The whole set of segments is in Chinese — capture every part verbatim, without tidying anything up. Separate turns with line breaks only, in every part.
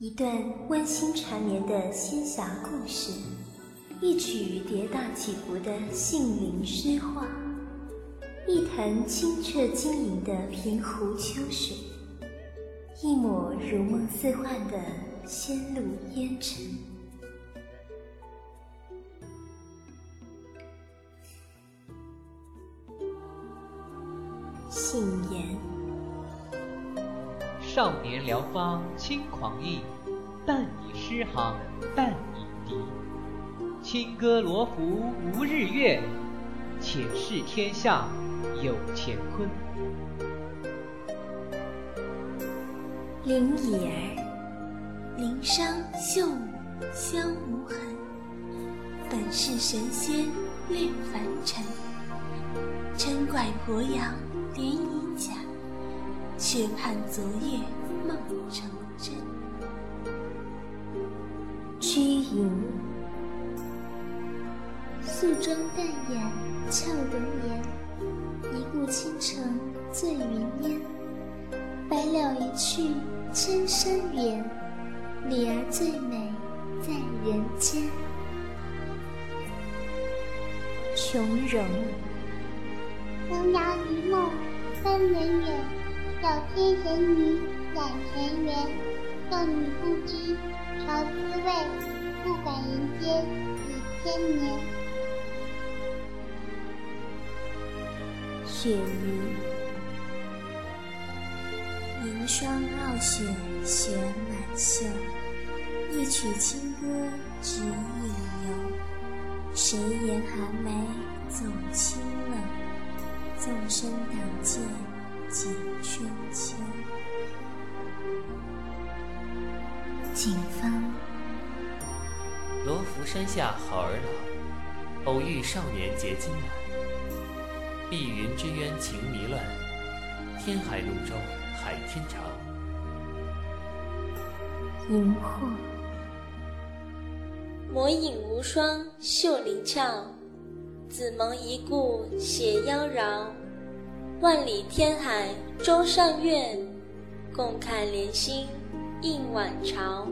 一段温馨缠绵的仙侠故事，一曲跌宕起伏的杏林诗画，一潭清澈晶莹的平湖秋水，一抹如梦似幻的仙路烟尘。信言：
少年聊芳轻狂意，但以诗行淡以笛。清歌罗浮无日月，且试天下有乾坤。
灵乙儿，灵商秀舞香无痕，本是神仙恋凡尘。嗔怪鄱阳连衣甲，却盼昨夜梦成真。居隐，
素妆淡雅俏容颜，一顾倾城醉云烟。白鸟一去千山远，女儿最美在人间。
琼蓉，
扶摇一梦三人远，小天神女染尘缘。少女不知愁滋味，不改人间几千年。
雪鱼，银霜傲雪雪满袖，一曲清歌只影游。谁言寒梅总清冷，纵身挡剑几春秋。景芳，
罗浮山下好儿郎，偶遇少年结金兰。碧云之渊情迷乱，天海怒舟海天长。
荧惑，
魔影无双绣灵俏，子蒙一顾携妖娆。万里天海中上月，共看莲心映晚潮。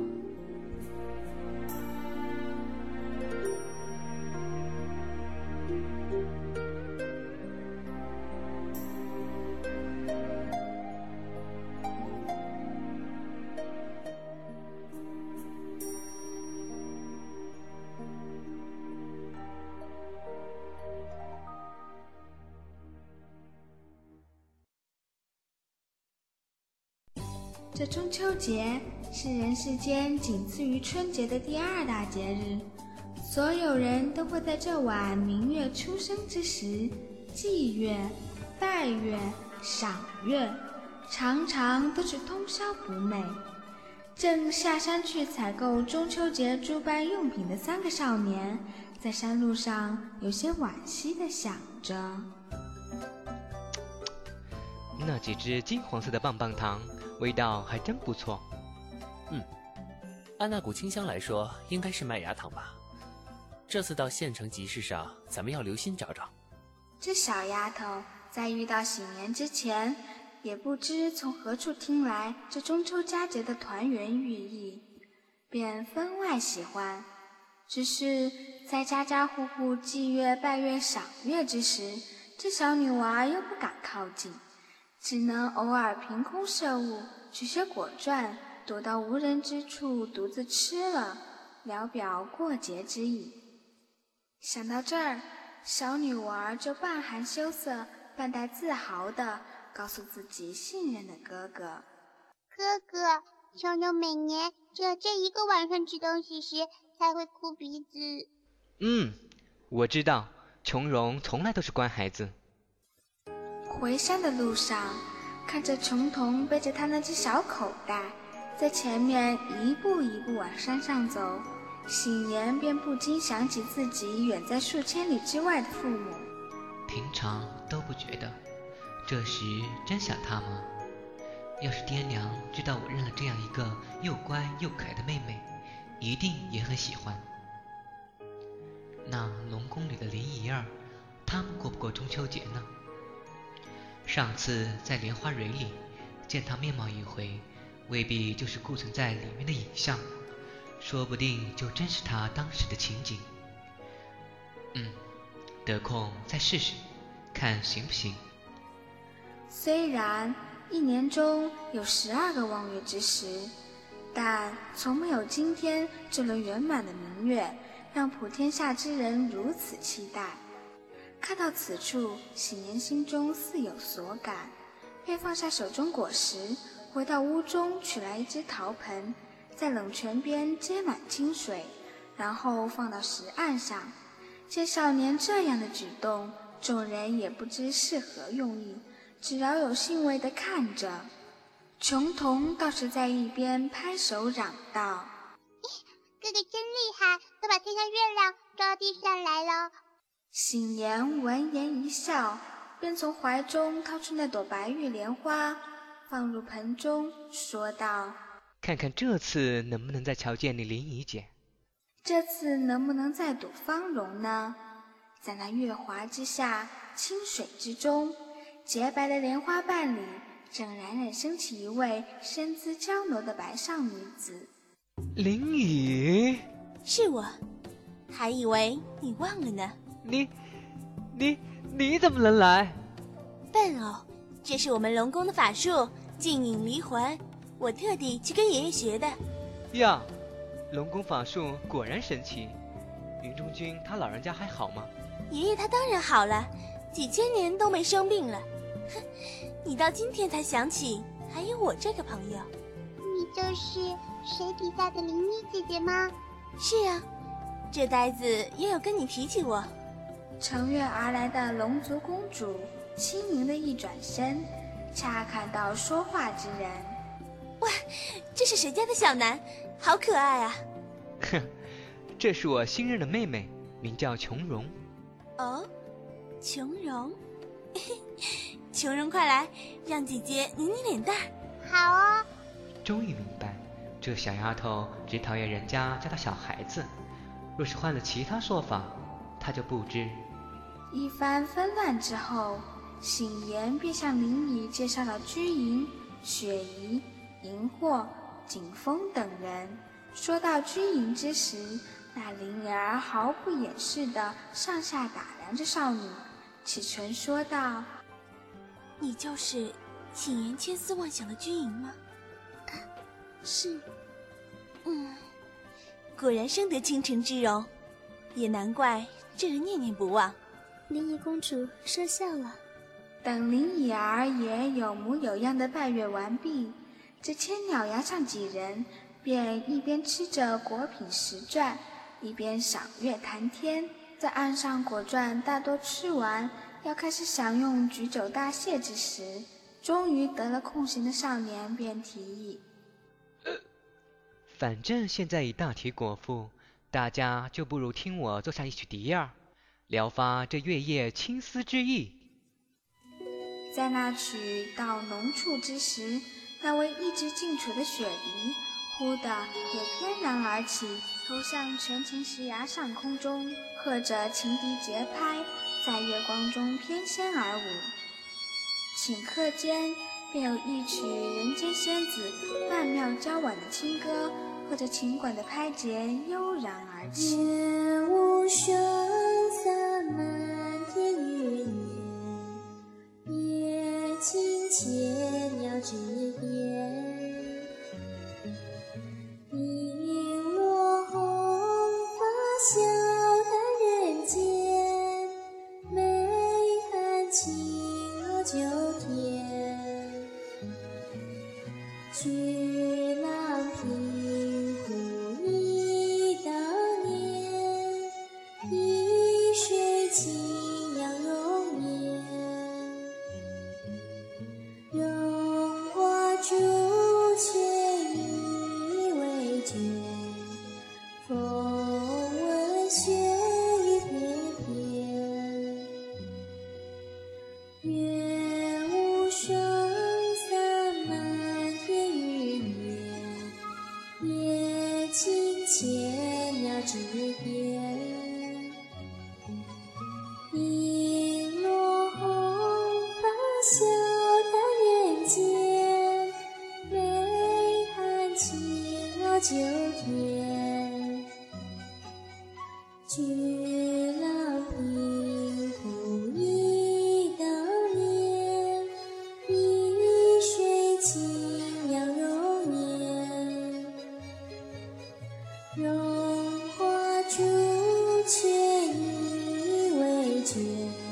这中秋节是人世间仅次于春节的第二大节日，所有人都会在这晚明月初升之时祭月、拜月、赏月，常常都是通宵不寐。正下山去采购中秋节诸般用品的三个少年，在山路上有些惋惜地想着，
那几只金黄色的棒棒糖味道还真不错。
嗯，按那股清香来说，应该是麦芽糖吧。这次到县城集市上，咱们要留心找找。
这小丫头在遇到喜年之前，也不知从何处听来这中秋佳节的团圆寓意，便分外喜欢。只是在家家户户祭月、拜月、赏月之时，这小女娃又不敢靠近，只能偶尔凭空摄物，取些果馔，躲到无人之处独自吃了，聊表过节之意。想到这儿，小女娃就半含羞涩半带自豪地告诉自己信任的哥哥：
哥哥，琼蓉每年只有这一个晚上吃东西时才会哭鼻子。
嗯，我知道，琼蓉从来都是乖孩子。
回山的路上，看着琼童背着他那只小口袋，在前面一步一步往山上走，喜年便不禁想起自己远在数千里之外的父母。
平常都不觉得，这时真想他吗？要是爹娘知道我认了这样一个又乖又可爱的妹妹，一定也很喜欢。那龙宫里的林姨儿，他们过不过中秋节呢？上次在莲花蕊里见她面貌一回， 未必就是顾存在里面的影像，说不定就真是他当时的情景。嗯，得空再试试，看行不行。
虽然一年中有十二个望月之时，但从没有今天这轮圆满的明月让普天下之人如此期待。看到此处，喜年心中似有所感，便放下手中果实，回到屋中取来一只陶盆，在冷泉边接满清水，然后放到石岸上。见少年这样的举动，众人也不知是何用意，只饶有兴味地看着。琼童倒是在一边拍手嚷道：“
哥哥真厉害，都把天上月亮抓到地上来了。”
喜年闻言一笑，便从怀中掏出那朵白玉莲花，放入盆中，说道：“
看看这次能不能再瞧见你林姨姐。
这次能不能再睹芳容呢？”在那月华之下，清水之中，洁白的莲花瓣里，正冉冉升起一位身姿娇柔的白上女子。
林姨，
是我，还以为你忘了呢。
你，你，你怎么能来？
笨哦，这是我们龙宫的法术，静影离魂，我特地去跟爷爷学的。
呀，龙宫法术果然神奇。云中君他老人家还好吗？
爷爷他当然好了，几千年都没生病了。哼，你到今天才想起还有我这个朋友。
你就是水底下的灵妮姐姐吗？
是啊，这呆子也有跟你提起我。
乘月而来的龙族公主轻盈的一转身，恰看到说话之人。
哇，这是谁家的小南？好可爱啊！
哼，这是我新认的妹妹，名叫琼蓉。
哦，琼蓉，琼蓉快来，让姐姐拧拧脸蛋。
好哦。
终于明白，这小丫头只讨厌人家叫她小孩子，若是换了其他说法，她就不知。
一番纷乱之后，醒言便向林姨介绍了居莹、雪姨、荧惑、景风等人。说到居莹之时，那灵儿毫不掩饰地上下打量着少女，启唇说道：“
你就是醒言千丝万想的居莹吗？”“啊，是。”“嗯，果然生得倾城之容，也难怪这人念念不忘。”
灵姨公主说笑了。
等灵姨儿也有模有样的拜月完毕，这千鸟崖上几人便一边吃着果品石钻，一边赏月谈天。在岸上果钻大多吃完，要开始享用举酒大谢之时，终于得了空闲的少年便提议：“
呃，反正现在已大体果腹，大家就不如听我奏下一曲笛儿，聊发这月夜青丝之意。”
在那曲到浓处之时，那位一直静处的雪梨忽的也翩然而起，投向全琴石崖上空中，和着琴笛节拍，在月光中翩跹而舞。顷刻间，便有一曲人间仙子曼妙娇婉的清歌，和着琴管的拍节悠然而起。
月无声洒满天云烟，夜静千鸟之边。笑谈人间，美含情罗九天。巨浪平湖忆当年，一水清扬容颜。荣华朱雀一为卷，风雪雨翩翩，月无声洒满天云烟，夜静千鸟之边。银罗红发笑谈人间，美秋天，巨浪平湖一道莲，一水清凉柔绵，荣华朱雀一为绝，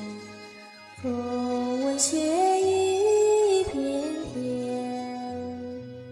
风闻雪雨翩翩。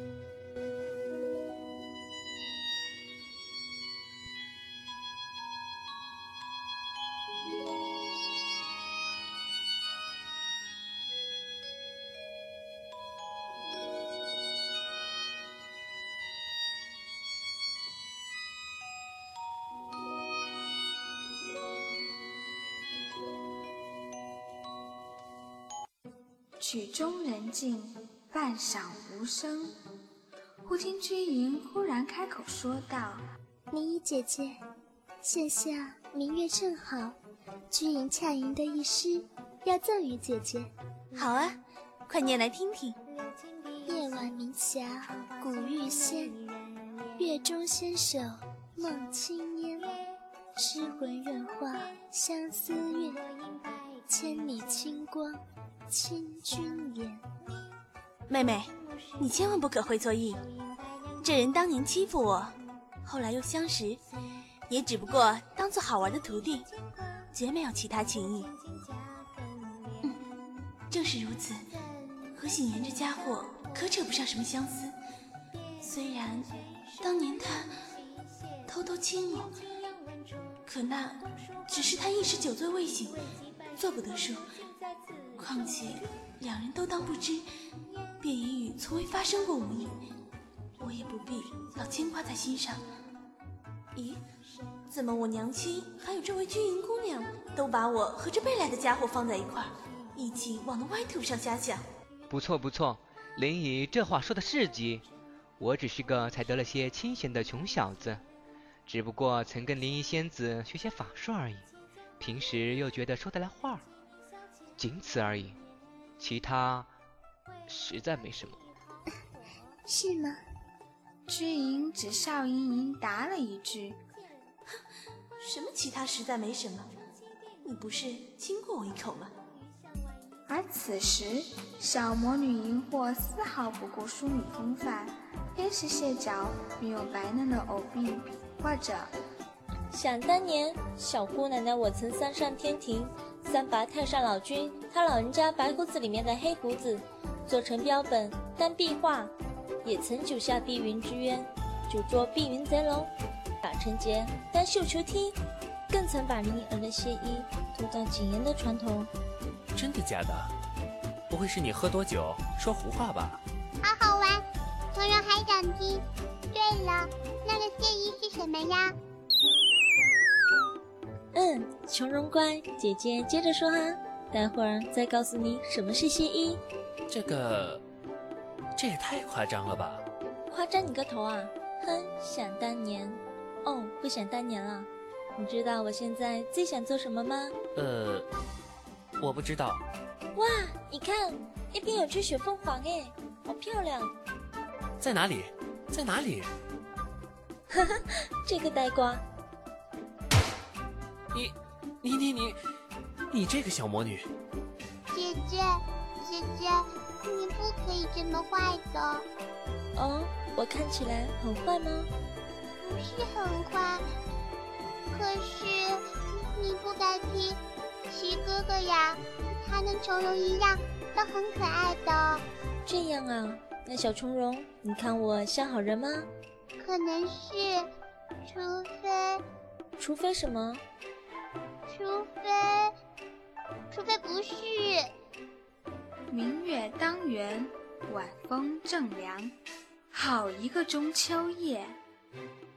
曲终人静，半晌无声。忽听居莹忽然开口说道：“
明仪姐姐，现下明月正好，居莹恰吟的一诗，要赠与姐姐。”
好啊，快念来听听。
夜晚明霞古玉仙，月中纤手梦轻烟。诗魂远化相思月，千里清光亲君颜。
妹妹，你千万不可会错意。这人当年欺负我，后来又相识，也只不过当做好玩的徒弟，绝没有其他情谊。嗯，正是如此，和喜言这家伙可扯不上什么相思。虽然当年他偷偷亲我，可那只是他一时酒醉未醒，做不得数。况且两人都当不知，便已与从未发生过无异，我也不必老牵挂在心上。咦，怎么我娘亲还有这位居莹姑娘都把我和这背来的家伙放在一块儿，一起往那歪途上瞎想？
不错不错，林姨这话说的是极。我只是个才得了些清闲的穷小子，只不过曾跟林姨仙子学些法术而已，平时又觉得说得来话，仅此而已，其他实在没什么。
是吗？
居莹只笑盈盈答了一句：“
什么其他实在没什么？你不是亲过我一口吗？”
而此时，小魔女荧惑丝毫不顾淑女风范，偏是蟹脚并用白嫩的藕臂比划着：“
想当年，小姑奶奶我曾三上天庭，三拔太上老君他老人家白胡子里面的黑胡子，做成标本当壁画，也曾九下碧云之渊，九捉碧云贼龙，把成节当绣球踢，更曾把灵儿的谢衣涂到谨言的船头。”
真的假的？不会是你喝多酒说胡话吧？
好好玩，彤彤还想听。对了，那个谢衣是什么呀？
嗯，琼蓉乖，姐姐接着说哈，待会儿再告诉你什么是谢衣。
这个，这也太夸张了吧？
夸张你个头啊！哼，想当年，哦，不想当年了。你知道我现在最想做什么吗？
呃，我不知道。
哇，你看那边有只雪凤凰哎，好漂亮！
在哪里？在哪里？
哈哈，这个呆瓜！
你，你你你，你这个小魔女！
姐姐，姐姐，你不可以这么坏的。
哦，我看起来很坏吗？
不是很坏，可是你不该提齐哥哥呀，他跟琼蓉一样都很可爱的。
这样啊，那小琼蓉，你看我像好人吗？
可能是，除非……
除非什么？
除非……除非不是。
明月当圆，晚风正凉，好一个中秋夜。